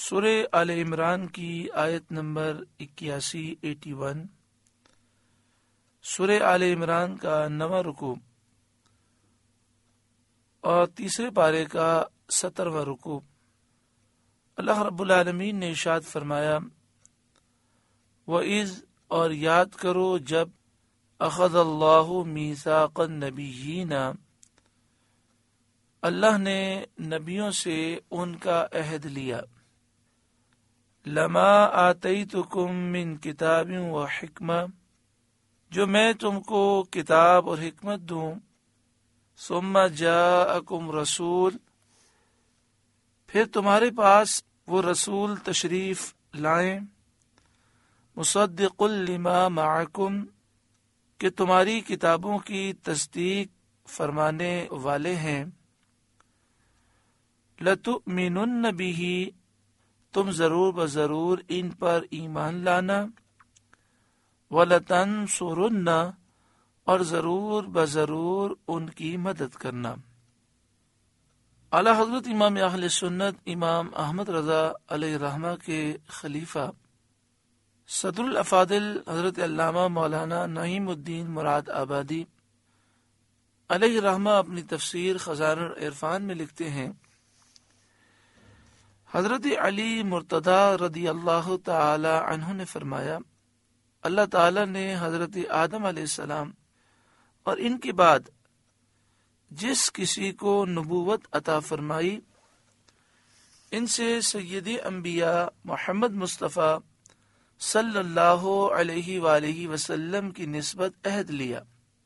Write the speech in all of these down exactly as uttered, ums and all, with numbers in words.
سورہ آل عمران کی آیت نمبر اکیاسی ایٹی ون، سورہ آل عمران کا نواں رکوع اور تیسرے پارے کا سترواں رکوع۔ اللہ رب العالمین نے ارشاد فرمایا، وَإِذْ اور یاد کرو جب اخذ اللہ میثاق النبیین اللہ نے نبیوں سے ان کا عہد لیا، لما آتیتکم من کتاب و حکمہ جو میں تم کو کتاب اور حکمت دوں، ثم جاءکم رسول پھر تمہارے پاس وہ رسول تشریف لائیں، مصدق لما معکم کہ تمہاری کتابوں کی تصدیق فرمانے والے ہیں، لتؤمنن بہ تم ضرور بضرور ان پر ایمان لانا، وَلَتَنْصُرُنَّ اور ضرور بضرور ان کی مدد کرنا۔ اعلی حضرت امام اہل سنت امام احمد رضا علیہ الرحمہ کے خلیفہ صدر الافاضل حضرت علامہ مولانا نعیم الدین مراد آبادی علیہ الرحمہ اپنی تفسیر خزائن العرفان میں لکھتے ہیں، حضرت علی مرتضی رضی اللہ تعالی عنہ نے فرمایا، اللہ تعالی نے حضرت آدم علیہ السلام اور ان کے بعد جس کسی کو نبوت عطا فرمائی ان سے سید انبیاء محمد مصطفیٰ صلی اللہ علیہ وآلہ وسلم کی نسبت عہد لیا،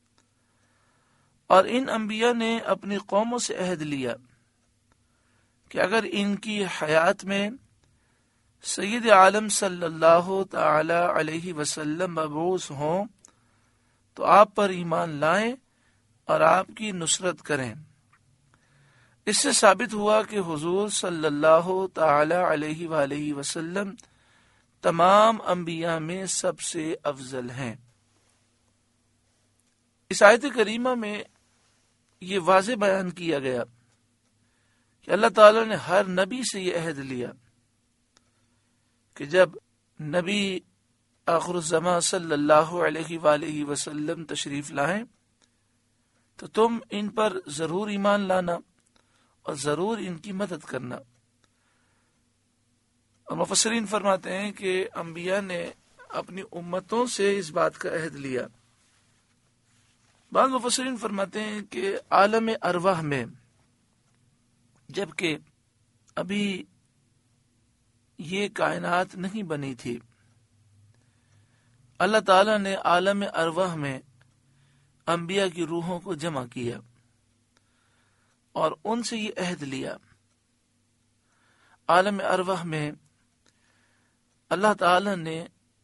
اور ان انبیاء نے اپنی قوموں سے عہد لیا کہ اگر ان کی حیات میں سید عالم صلی اللہ تعالی علیہ وسلم مبعوث ہوں تو آپ پر ایمان لائیں اور آپ کی نصرت کریں۔ اس سے ثابت ہوا کہ حضور صلی اللہ تعالی علیہ وآلہ وسلم تمام انبیاء میں سب سے افضل ہیں۔ اس آیت کریمہ میں یہ واضح بیان کیا گیا کہ اللہ تعالی نے ہر نبی سے یہ عہد لیا کہ جب نبی آخر الزمان صلی اللہ علیہ وآلہ وسلم تشریف لائیں تو تم ان پر ضرور ایمان لانا اور ضرور ان کی مدد کرنا۔ اور مفسرین فرماتے ہیں کہ انبیاء نے اپنی امتوں سے اس بات کا عہد لیا۔ بعض مفسرین فرماتے ہیں کہ عالم ارواح میں جبکہ ابھی یہ کائنات نہیں بنی تھی، اللہ تعالیٰ نے عالم ارواح میں انبیاء کی روحوں کو جمع کیا اور ان سے یہ عہد لیا۔ عالم ارواح میں اللہ تعالیٰ نے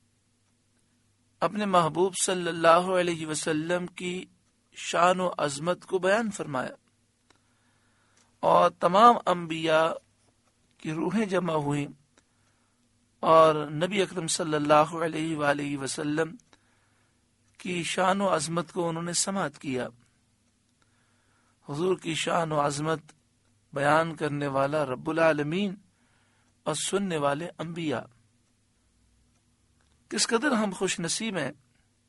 اپنے محبوب صلی اللہ علیہ وسلم کی شان و عظمت کو بیان فرمایا، اور تمام انبیاء کی روحیں جمع ہوئیں اور نبی اکرم صلی اللہ علیہ وآلہ وسلم کی شان و عظمت کو انہوں نے سماعت کیا۔ حضور کی شان و عظمت بیان کرنے والا رب العالمین اور سننے والے انبیاء، کس قدر ہم خوش نصیب ہیں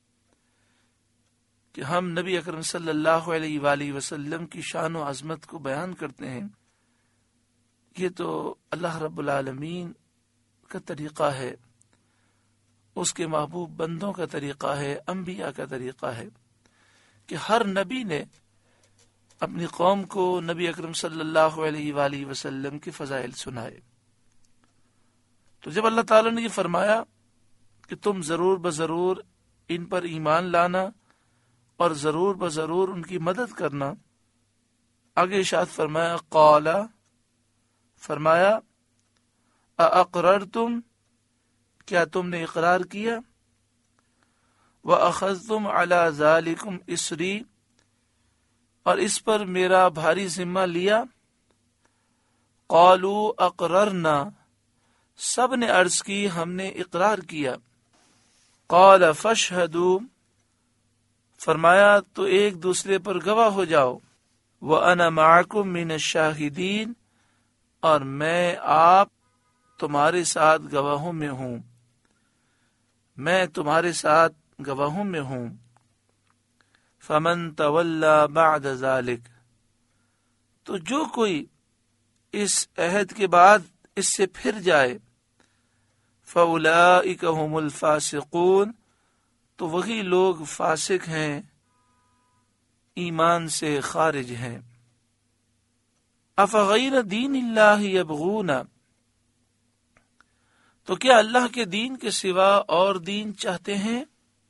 کہ ہم نبی اکرم صلی اللہ علیہ وآلہ وسلم کی شان و عظمت کو بیان کرتے ہیں۔ یہ تو اللہ رب العالمین کا طریقہ ہے، اس کے محبوب بندوں کا طریقہ ہے، انبیاء کا طریقہ ہے کہ ہر نبی نے اپنی قوم کو نبی اکرم صلی اللہ علیہ وآلہ وسلم کے فضائل سنائے۔ تو جب اللہ تعالی نے یہ فرمایا کہ تم ضرور بضرور ان پر ایمان لانا اور ضرور بضرور ان کی مدد کرنا، آگے ارشاد فرمایا، قال فرمایا، اَأَقْرَرْتُمْ کیا تم نے اقرار کیا، وَأَخَذْتُمْ عَلَى ذَلِكُمْ إِصْرِي اور اس پر میرا بھاری ذمہ لیا، قالوا اقررنا سب نے عرض کی ہم نے اقرار کیا، قال فاشهدوا فرمایا تو ایک دوسرے پر گواہ ہو جاؤ، وَأَنَا مَعَكُمْ مِنَ الشَّاهِدِينَ اور میں آپ تمہارے ساتھ گواہوں میں ہوں میں تمہارے ساتھ گواہوں میں ہوں فمن تولی بعد ذلک تو جو کوئی اس عہد کے بعد اس سے پھر جائے فاولئک هم الفاسقون تو وہی لوگ فاسق ہیں، ایمان سے خارج ہیں۔ افغیر دین اللہ یبغون تو کیا اللہ کے دین کے سوا اور دین چاہتے ہیں؟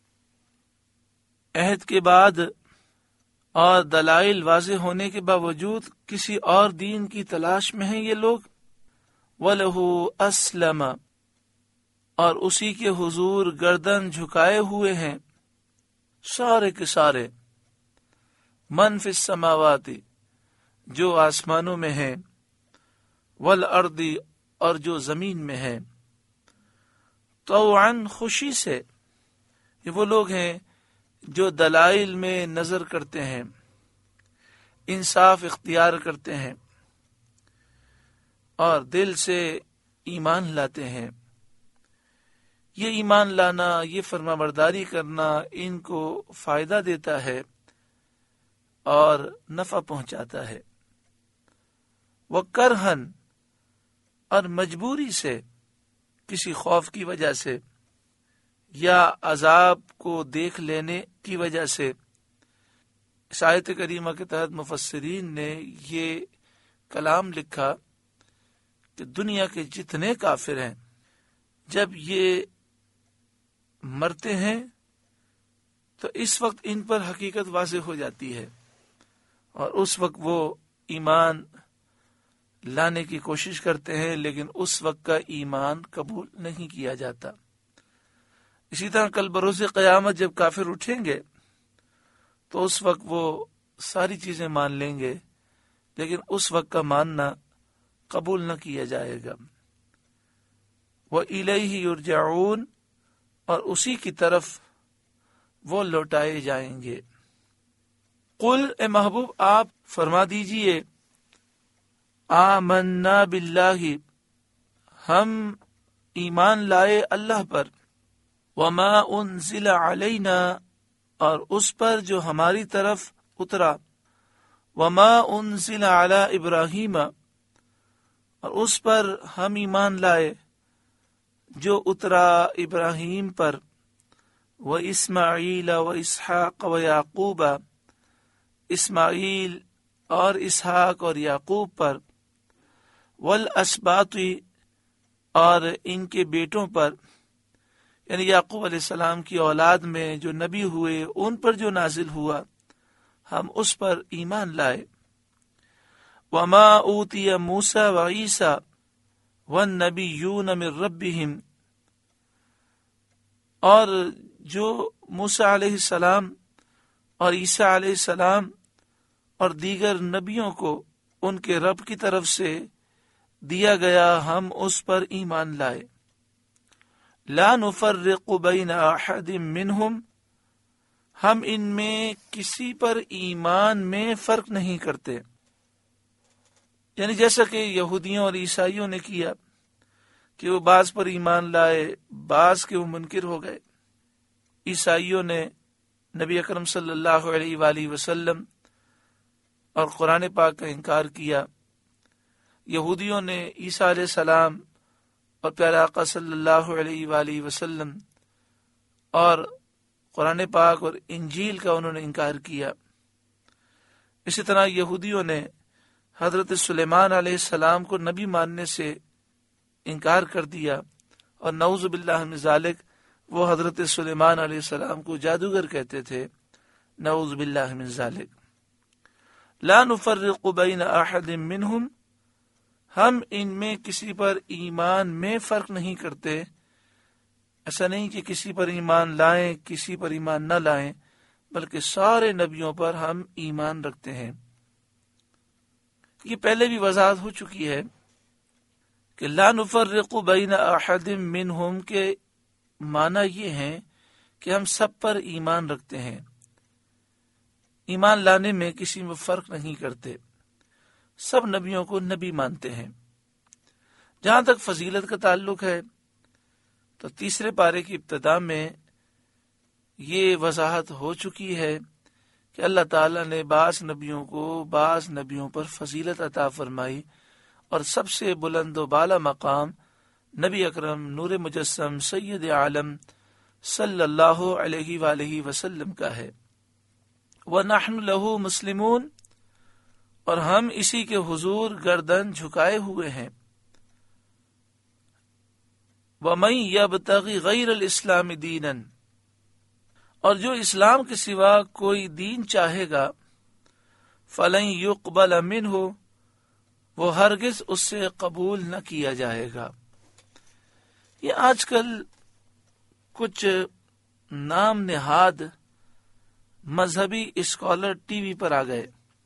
عہد کے بعد اور دلائل واضح ہونے کے باوجود کسی اور دین کی تلاش میں ہیں یہ لوگ۔ وَلَهُ أَسْلَمَ اور اسی کے حضور گردن جھکائے ہوئے ہیں سارے کے سارے، من فی السماوات جو آسمانوں میں ہیں، والارض اور جو زمین میں ہے، طوعاً خوشی سے۔ یہ وہ لوگ ہیں جو دلائل میں نظر کرتے ہیں، انصاف اختیار کرتے ہیں اور دل سے ایمان لاتے ہیں۔ یہ ایمان لانا، یہ فرما برداری کرنا ان کو فائدہ دیتا ہے اور نفع پہنچاتا ہے۔ وَكَرْهًا اور مجبوری سے، کسی خوف کی وجہ سے یا عذاب کو دیکھ لینے کی وجہ سے۔ اس آیت کریمہ کے تحت مفسرین نے یہ کلام لکھا کہ دنیا کے جتنے کافر ہیں جب یہ مرتے ہیں تو اس وقت ان پر حقیقت واضح ہو جاتی ہے اور اس وقت وہ ایمان لانے کی کوشش کرتے ہیں، لیکن اس وقت کا ایمان قبول نہیں کیا جاتا۔ اسی طرح کل بروز قیامت جب کافر اٹھیں گے تو اس وقت وہ ساری چیزیں مان لیں گے، لیکن اس وقت کا ماننا قبول نہ کیا جائے گا۔ وَإِلَيْهِ يُرْجَعُونَ اور اسی کی طرف وہ لوٹائے جائیں گے۔ قل اے محبوب آپ فرما دیجئے، آمنا باللہ ہم ایمان لائے اللہ پر، وما انزل علینا اور اس پر جو ہماری طرف اترا، وما انزل علی ابراہیم اور اس پر ہم ایمان لائے جو اترا ابراہیم پر، و اسماعیل و اسحاق و یعقوب اسماعیل اور اسحاق اور یعقوب پر، والاسباط اور ان کے بیٹوں پر، یعنی یعقوب علیہ السلام کی اولاد میں جو نبی ہوئے ان پر جو نازل ہوا ہم اس پر ایمان لائے۔ وما اوتی موسیٰ و عیسیٰ والنبیون من ربہم اور جو موسیٰ علیہ السلام اور عیسیٰ علیہ السلام اور دیگر نبیوں کو ان کے رب کی طرف سے دیا گیا ہم اس پر ایمان لائے۔ لا نفرق بین احد منہم ہم ان میں کسی پر ایمان میں فرق نہیں کرتے، یعنی جیسا کہ یہودیوں اور عیسائیوں نے کیا کہ وہ بعض پر ایمان لائے، بعض کے وہ منکر ہو گئے۔ عیسائیوں نے نبی اکرم صلی اللہ علیہ وآلہ وسلم اور قرآن پاک کا انکار کیا، یہودیوں نے عیسیٰ علیہ السلام اور پیارے آقا صلی اللہ علیہ وآلہ وسلم اور قرآن پاک اور انجیل کا انہوں نے انکار کیا۔ اسی طرح یہودیوں نے حضرت سلیمان علیہ السلام کو نبی ماننے سے انکار کر دیا، اور نعوذ باللہ من ذالک وہ حضرت سلیمان علیہ السلام کو جادوگر کہتے تھے، نعوذ باللہ من ذالک۔ لا نفرق بین احد منہم ہم ان میں کسی پر ایمان میں فرق نہیں کرتے، ایسا نہیں کہ کسی پر ایمان لائیں کسی پر ایمان نہ لائیں، بلکہ سارے نبیوں پر ہم ایمان رکھتے ہیں۔ یہ پہلے بھی وضاحت ہو چکی ہے کہ لا نفرق بین احد منہم کے معنی یہ ہیں کہ ہم سب پر ایمان رکھتے ہیں، ایمان لانے میں کسی میں فرق نہیں کرتے، سب نبیوں کو نبی مانتے ہیں۔ جہاں تک فضیلت کا تعلق ہے تو تیسرے پارے کی ابتدا میں یہ وضاحت ہو چکی ہے کہ اللہ تعالیٰ نے بعض نبیوں کو بعض نبیوں پر فضیلت عطا فرمائی، اور سب سے بلند و بالا مقام نبی اکرم نور مجسم سید عالم صلی اللہ علیہ وآلہ وسلم کا ہے۔ وَنَحْنُ لَهُ مُسْلِمُونَ، اور ہم اسی کے حضور گردن جھکائے ہوئے ہیں۔ وَمَن يَبْتَغِ غَيْرَ الْإِسْلَامِ دِينًا، اور جو اسلام کے سوا کوئی دین چاہے گا، فَلَن يُقْبَلَ مِنْهُ، وہ ہرگز اس سے قبول نہ کیا جائے گا۔ یہ آج کل کچھ نام نہاد مذہبی اسکالر ٹی وی پر آ گئے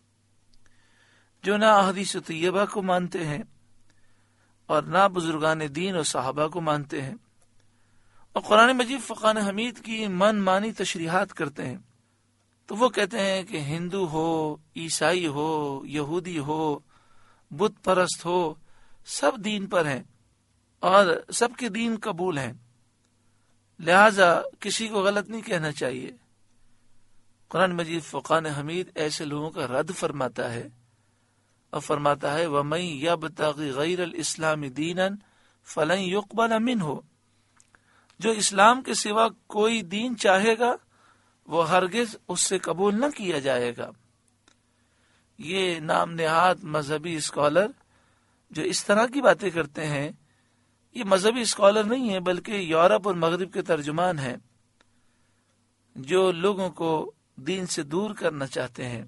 جو نہ احادیث طیبہ کو مانتے ہیں اور نہ بزرگان دین اور صحابہ کو مانتے ہیں، اور قرآن مجید فرقان حمید کی من مانی تشریحات کرتے ہیں۔ تو وہ کہتے ہیں کہ ہندو ہو، عیسائی ہو، یہودی ہو، بت پرست ہو، سب دین پر ہیں اور سب کے دین قبول ہیں، لہذا کسی کو غلط نہیں کہنا چاہیے۔ قرآن مجید فرقان حمید ایسے لوگوں کا رد فرماتا ہے اور فرماتا ہے وَمَن يَبْتَغِ غَيْرَ الْإِسْلَامِ دِينًا فَلَن يُقْبَلَ مِنْهُ، جو اسلام کے سوا کوئی دین چاہے گا وہ ہرگز اس سے قبول نہ کیا جائے گا۔ یہ نام نہاد مذہبی اسکالر جو اس طرح کی باتیں کرتے ہیں، یہ مذہبی اسکالر نہیں ہیں بلکہ یورپ اور مغرب کے ترجمان ہیں جو لوگوں کو دین سے دور کرنا چاہتے ہیں۔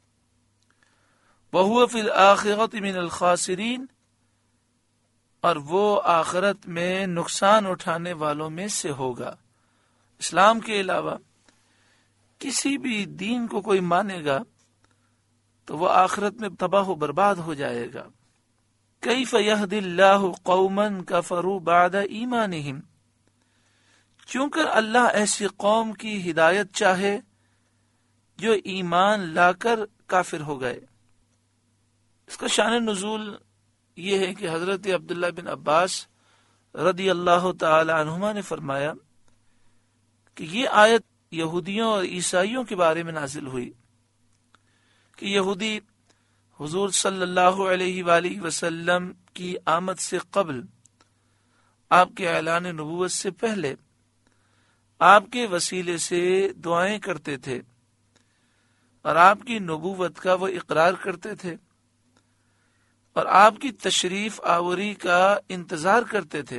وَهُوَ فِي الْآخِرَةِ مِنَ الْخَاسِرِينَ، اور وہ آخرت میں نقصان اٹھانے والوں میں سے ہوگا۔ اسلام کے علاوہ کسی بھی دین کو کوئی مانے گا تو وہ آخرت میں تباہ و برباد ہو جائے گا۔ کیف یہدی اللہ قوما کفروا بعد ایمانہم، چونکہ اللہ ایسی قوم کی ہدایت چاہے جو ایمان لا کر کافر ہو گئے۔ اس کا شان نزول یہ ہے کہ حضرت عبداللہ بن عباس رضی اللہ تعالی عنہما نے فرمایا کہ یہ آیت یہودیوں اور عیسائیوں کے بارے میں نازل ہوئی کہ یہودی حضور صلی اللہ علیہ وآلہ وسلم کی آمد سے قبل، آپ کے اعلان نبوت سے پہلے، آپ کے وسیلے سے دعائیں کرتے تھے اور آپ کی نبوت کا وہ اقرار کرتے تھے اور آپ کی تشریف آوری کا انتظار کرتے تھے۔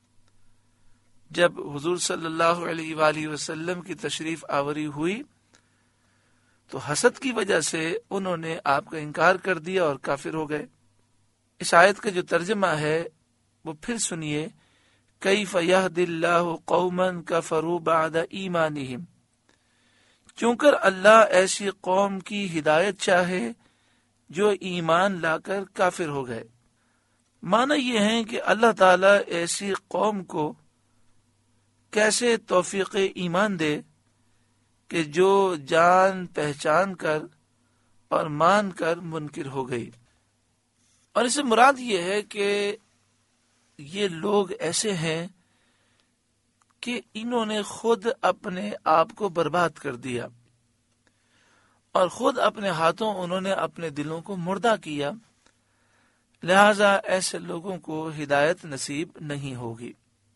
جب حضور صلی اللہ علیہ وآلہ وسلم کی تشریف آوری ہوئی تو حسد کی وجہ سے انہوں نے آپ کا انکار کر دیا اور کافر ہو گئے۔ اس آیت کا جو ترجمہ ہے وہ پھر سنیے، کیف یہدی اللہ قوما کفروا بعد ایمانہم، چونکہ اللہ ایسی قوم کی ہدایت چاہے جو ایمان لا کر کافر ہو گئے۔ معنی یہ ہے کہ اللہ تعالیٰ ایسی قوم کو کیسے توفیق ایمان دے کہ جو جان پہچان کر اور مان کر منکر ہو گئی۔ اور اس سے مراد یہ ہے کہ یہ لوگ ایسے ہیں کہ انہوں نے خود اپنے آپ کو برباد کر دیا اور خود اپنے ہاتھوں انہوں نے اپنے دلوں کو مردہ کیا، لہذا ایسے لوگوں کو ہدایت نصیب نہیں ہوگی۔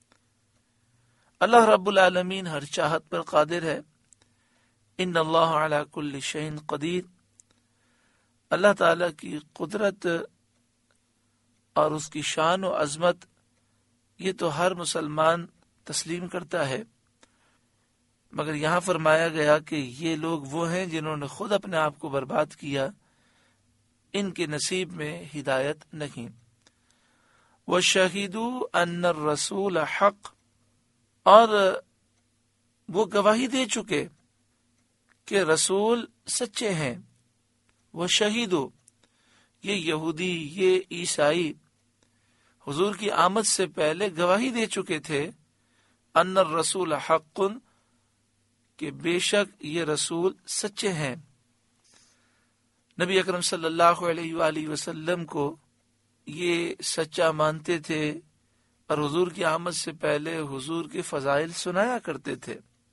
اللہ رب العالمین ہر چاہت پر قادر ہے، ان اللہ علی کل شیء قدیر، اللہ تعالی کی قدرت اور اس کی شان و عظمت یہ تو ہر مسلمان تسلیم کرتا ہے، مگر یہاں فرمایا گیا کہ یہ لوگ وہ ہیں جنہوں نے خود اپنے آپ کو برباد کیا، ان کے نصیب میں ہدایت نہیں۔ وَشَهِدُوا أَنَّ الرَّسُولَ حَقٌّ، اور وہ گواہی دے چکے کہ رسول سچے ہیں۔ وَشَهِدُوا، یہ یہودی یہ عیسائی حضور کی آمد سے پہلے گواہی دے چکے تھے، ان الرسول حق، کہ بے شک یہ رسول سچے ہیں۔ نبی اکرم صلی اللہ علیہ وآلہ وسلم کو یہ سچا مانتے تھے اور حضور کی آمد سے پہلے حضور کے فضائل سنایا کرتے تھے۔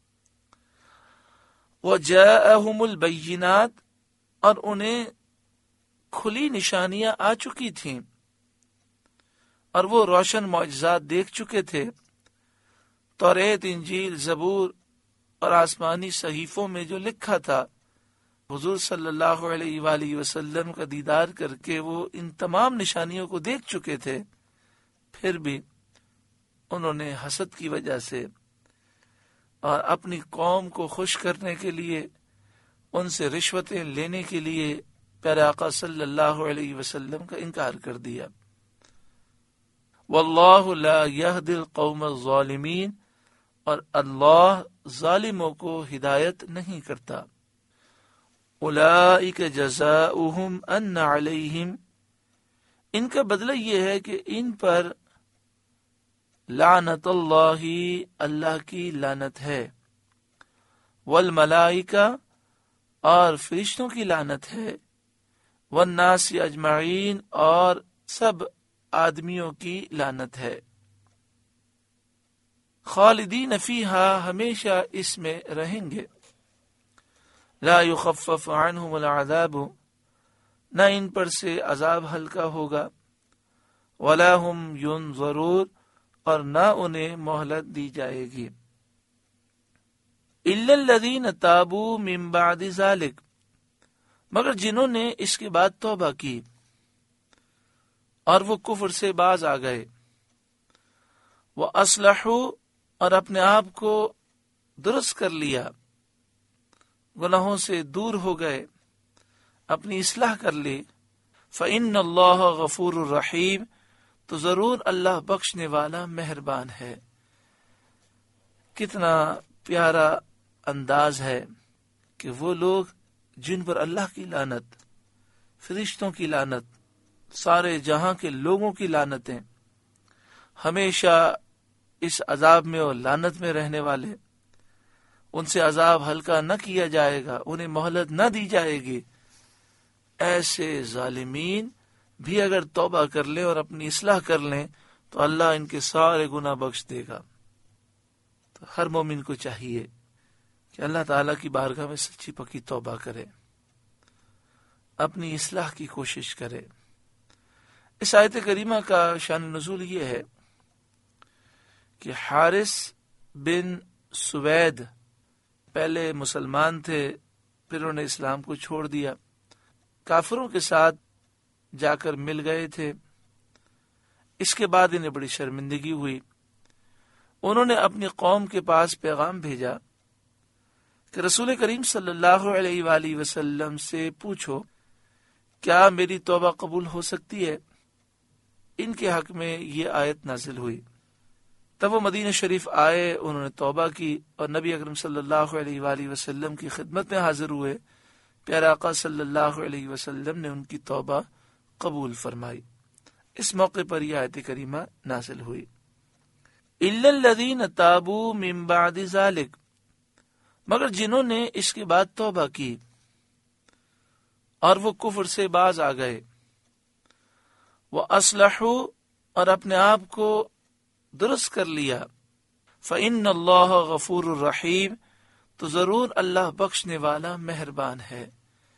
وَجَاءَهُمُ الْبَيِّنَاتِ، اور انہیں کھلی نشانیاں آ چکی تھیں اور وہ روشن معجزات دیکھ چکے تھے۔ توریت، انجیل، زبور اور آسمانی صحیفوں میں جو لکھا تھا، حضور صلی اللہ علیہ وآلہ وسلم کا دیدار کر کے وہ ان تمام نشانیوں کو دیکھ چکے تھے، پھر بھی انہوں نے حسد کی وجہ سے اور اپنی قوم کو خوش کرنے کے لیے ان سے رشوتیں لینے کے لیے پیارے آقا صلی اللہ علیہ وسلم کا انکار کر دیا۔ واللہ لا یہدی القوم الظالمین، اور اللہ ظالموں کو ہدایت نہیں کرتا۔ اولئک جزاؤہم ان علیہم، ان کا بدلہ یہ ہے کہ ان پر لعنت اللہ، اللہ کی لعنت ہے، والملائکہ، اور فرشتوں کی لعنت ہے، والناس اجمعین، اور سب آدمیوں کی لعنت ہے، خالدین فیہا، ہمیشہ اس میں رہیں گے، لا یخفف عنہم العذاب، نہ ان پر سے عذاب ہلکا ہوگا، ولا ہم ینظرون، اور نہ انہیں مہلت دی جائے گی، الا الذین تابوا من بعد ذلک، مگر جنہوں نے اس کے بعد توبہ کی اور وہ کفر سے باز آ گئے، وَأَصْلَحُوا، اور اپنے آپ کو درست کر لیا، گناہوں سے دور ہو گئے، اپنی اصلاح کر لی، فَإِنَّ اللَّهَ غَفُورٌ رَحِيمٌ، تو ضرور اللہ بخشنے والا مہربان ہے۔ کتنا پیارا انداز ہے کہ وہ لوگ جن پر اللہ کی لعنت، فرشتوں کی لعنت، سارے جہاں کے لوگوں کی لعنتیں، ہمیشہ اس عذاب میں اور لعنت میں رہنے والے، ان سے عذاب ہلکا نہ کیا جائے گا، انہیں مہلت نہ دی جائے گی، ایسے ظالمین بھی اگر توبہ کر لیں اور اپنی اصلاح کر لیں تو اللہ ان کے سارے گناہ بخش دے گا۔ تو ہر مومن کو چاہیے کہ اللہ تعالیٰ کی بارگاہ میں سچی پکی توبہ کرے، اپنی اصلاح کی کوشش کرے۔ اس آیت کریمہ کا شان نزول یہ ہے کہ حارث بن سوید پہلے مسلمان تھے، پھر انہوں نے اسلام کو چھوڑ دیا، کافروں کے ساتھ جا کر مل گئے تھے۔ اس کے بعد انہیں بڑی شرمندگی ہوئی، انہوں نے اپنی قوم کے پاس پیغام بھیجا کہ رسول کریم صلی اللہ علیہ وآلہ وسلم سے پوچھو کیا میری توبہ قبول ہو سکتی ہے۔ ان کے حق میں یہ آیت نازل ہوئی۔ تب وہ مدینہ شریف آئے، انہوں نے توبہ کی اور نبی اکرم صلی اللہ علیہ وآلہ وسلم کی خدمت میں حاضر ہوئے۔ پیارے آقا صلی اللہ علیہ وسلم نے ان کی توبہ قبول فرمائی۔ اس موقع پر یہ آیت کریمہ نازل ہوئی، الا الذین تابوا من بعد ذلک، مگر جنہوں نے اس کے بعد توبہ کی اور وہ کفر سے باز آ گئے، وَأَصْلَحُوا، اور اپنے آپ کو درست کر لیا، فَإِنَّ اللَّهَ غَفُورٌ رَحِيمٌ، تو ضرور اللہ بخشنے والا مہربان ہے۔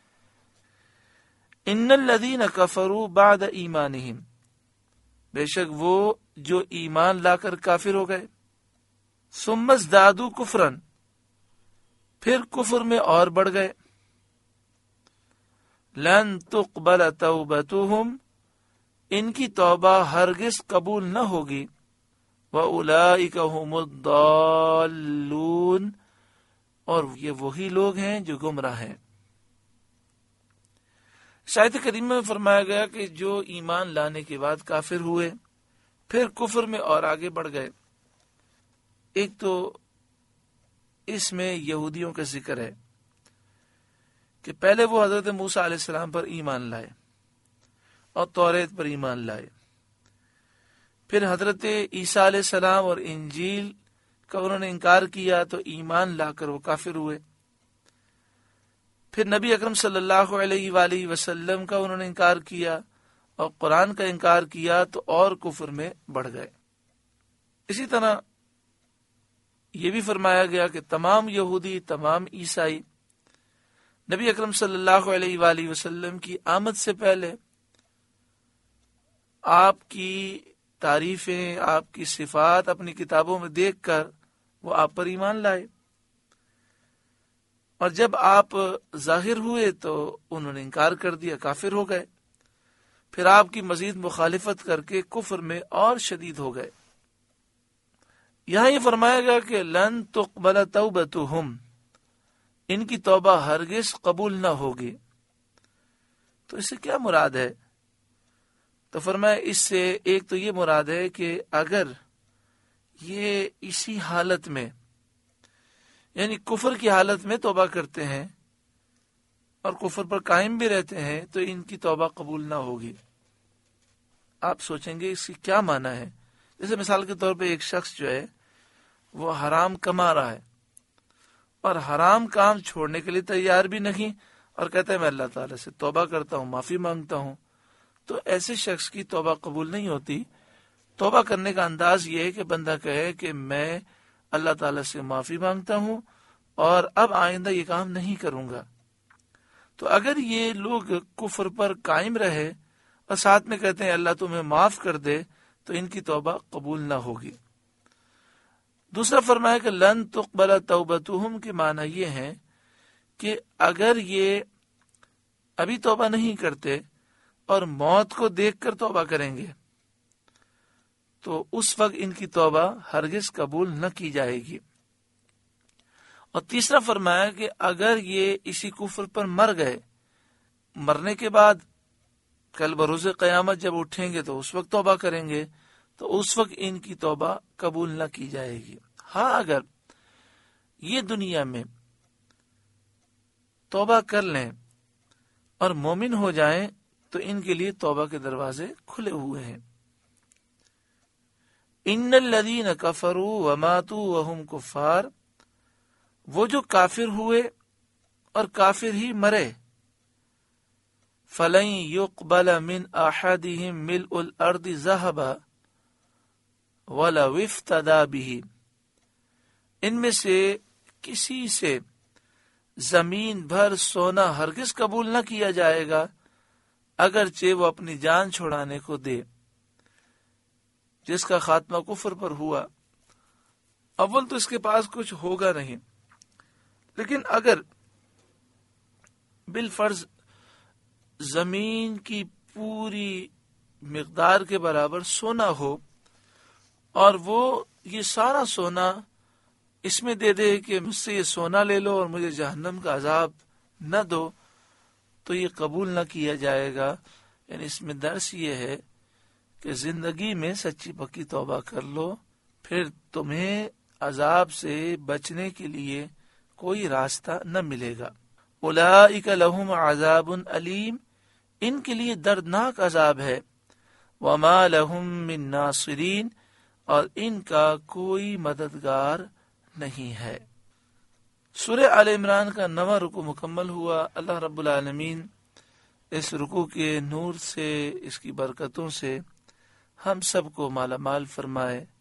ان الذین کفروا بعد ایمانہم، بے شک وہ جو ایمان لا کر کافر ہو گئے، ثم ازدادوا کفرا، پھر کفر میں اور بڑھ گئے، لن تقبل توبتہم، ان کی توبہ ہرگز قبول نہ ہوگی، وَأُولَئِكَ هُمُ الضَّالُّونَ، اور یہ وہی لوگ ہیں جو گمراہ ہیں۔ آیت کریمہ میں فرمایا گیا کہ جو ایمان لانے کے بعد کافر ہوئے، پھر کفر میں اور آگے بڑھ گئے۔ ایک تو اس میں یہودیوں کا ذکر ہے کہ پہلے وہ حضرت موسیٰ علیہ السلام پر ایمان لائے اور توریت پر ایمان لائے، پھر حضرت عیسیٰ علیہ السلام اور انجیل کا انہوں نے انکار کیا تو ایمان لا کر وہ کافر ہوئے، پھر نبی اکرم صلی اللہ علیہ وآلہ وسلم کا انہوں نے انکار کیا اور قرآن کا انکار کیا تو اور کفر میں بڑھ گئے۔ اسی طرح یہ بھی فرمایا گیا کہ تمام یہودی، تمام عیسائی نبی اکرم صلی اللہ علیہ وآلہ وسلم کی آمد سے پہلے آپ کی تعریفیں، آپ کی صفات اپنی کتابوں میں دیکھ کر وہ آپ پر ایمان لائے، اور جب آپ ظاہر ہوئے تو انہوں نے انکار کر دیا، کافر ہو گئے، پھر آپ کی مزید مخالفت کر کے کفر میں اور شدید ہو گئے۔ یہاں یہ فرمایا گیا کہ لن تقبل توبتہم، ان کی توبہ ہرگز قبول نہ ہوگی۔ تو اس سے کیا مراد ہے؟ تو فرمایا اس سے ایک تو یہ مراد ہے کہ اگر یہ اسی حالت میں یعنی کفر کی حالت میں توبہ کرتے ہیں اور کفر پر قائم بھی رہتے ہیں تو ان کی توبہ قبول نہ ہوگی۔ آپ سوچیں گے اس کی کیا معنی ہے؟ جیسے مثال کے طور پہ ایک شخص جو ہے وہ حرام کما رہا ہے اور حرام کام چھوڑنے کے لیے تیار بھی نہیں، اور کہتا ہے میں اللہ تعالیٰ سے توبہ کرتا ہوں، معافی مانگتا ہوں، تو ایسے شخص کی توبہ قبول نہیں ہوتی۔ توبہ کرنے کا انداز یہ ہے کہ بندہ کہے کہ میں اللہ تعالیٰ سے معافی مانگتا ہوں اور اب آئندہ یہ کام نہیں کروں گا۔ تو اگر یہ لوگ کفر پر قائم رہے اور ساتھ میں کہتے ہیں اللہ تمہیں معاف کر دے تو ان کی توبہ قبول نہ ہوگی۔ دوسرا فرمایا کہ لن تقبل توبتہم کے معنی یہ ہے کہ اگر یہ ابھی توبہ نہیں کرتے اور موت کو دیکھ کر توبہ کریں گے تو اس وقت ان کی توبہ ہرگز قبول نہ کی جائے گی۔ اور تیسرا فرمایا کہ اگر یہ اسی کفر پر مر گئے، مرنے کے بعد کل بروز قیامت جب اٹھیں گے تو اس وقت توبہ کریں گے تو اس وقت ان کی توبہ قبول نہ کی جائے گی۔ ہاں اگر یہ دنیا میں توبہ کر لیں اور مومن ہو جائیں تو ان کے لیے توبہ کے دروازے کھلے ہوئے ہیں۔ ان الذین کفروا وماتوا وهم کفار، وہ جو کافر ہوئے اور کافر ہی مرے، فلن يقبل من احدهم ملء الارض ذهبا ولو افتدى به، ان میں سے کسی سے زمین بھر سونا ہرگز قبول نہ کیا جائے گا اگرچہ وہ اپنی جان چھڑانے کو دے۔ جس کا خاتمہ کفر پر ہوا، اول تو اس کے پاس کچھ ہوگا نہیں، لیکن اگر بالفرض زمین کی پوری مقدار کے برابر سونا ہو اور وہ یہ سارا سونا اس میں دے دے کہ مجھ سے یہ سونا لے لو اور مجھے جہنم کا عذاب نہ دو، تو یہ قبول نہ کیا جائے گا۔ یعنی اس میں درس یہ ہے کہ زندگی میں سچی پکی توبہ کر لو، پھر تمہیں عذاب سے بچنے کے لیے کوئی راستہ نہ ملے گا۔ اولئک لہم عذاب علیم، ان کے لیے دردناک عذاب ہے۔ وما لہم من ناصرین، اور ان کا کوئی مددگار نہیں ہے۔ سورہ آل عمران کا نواں رکوع مکمل ہوا۔ اللہ رب العالمین اس رکوع کے نور سے، اس کی برکتوں سے ہم سب کو مالا مال فرمائے۔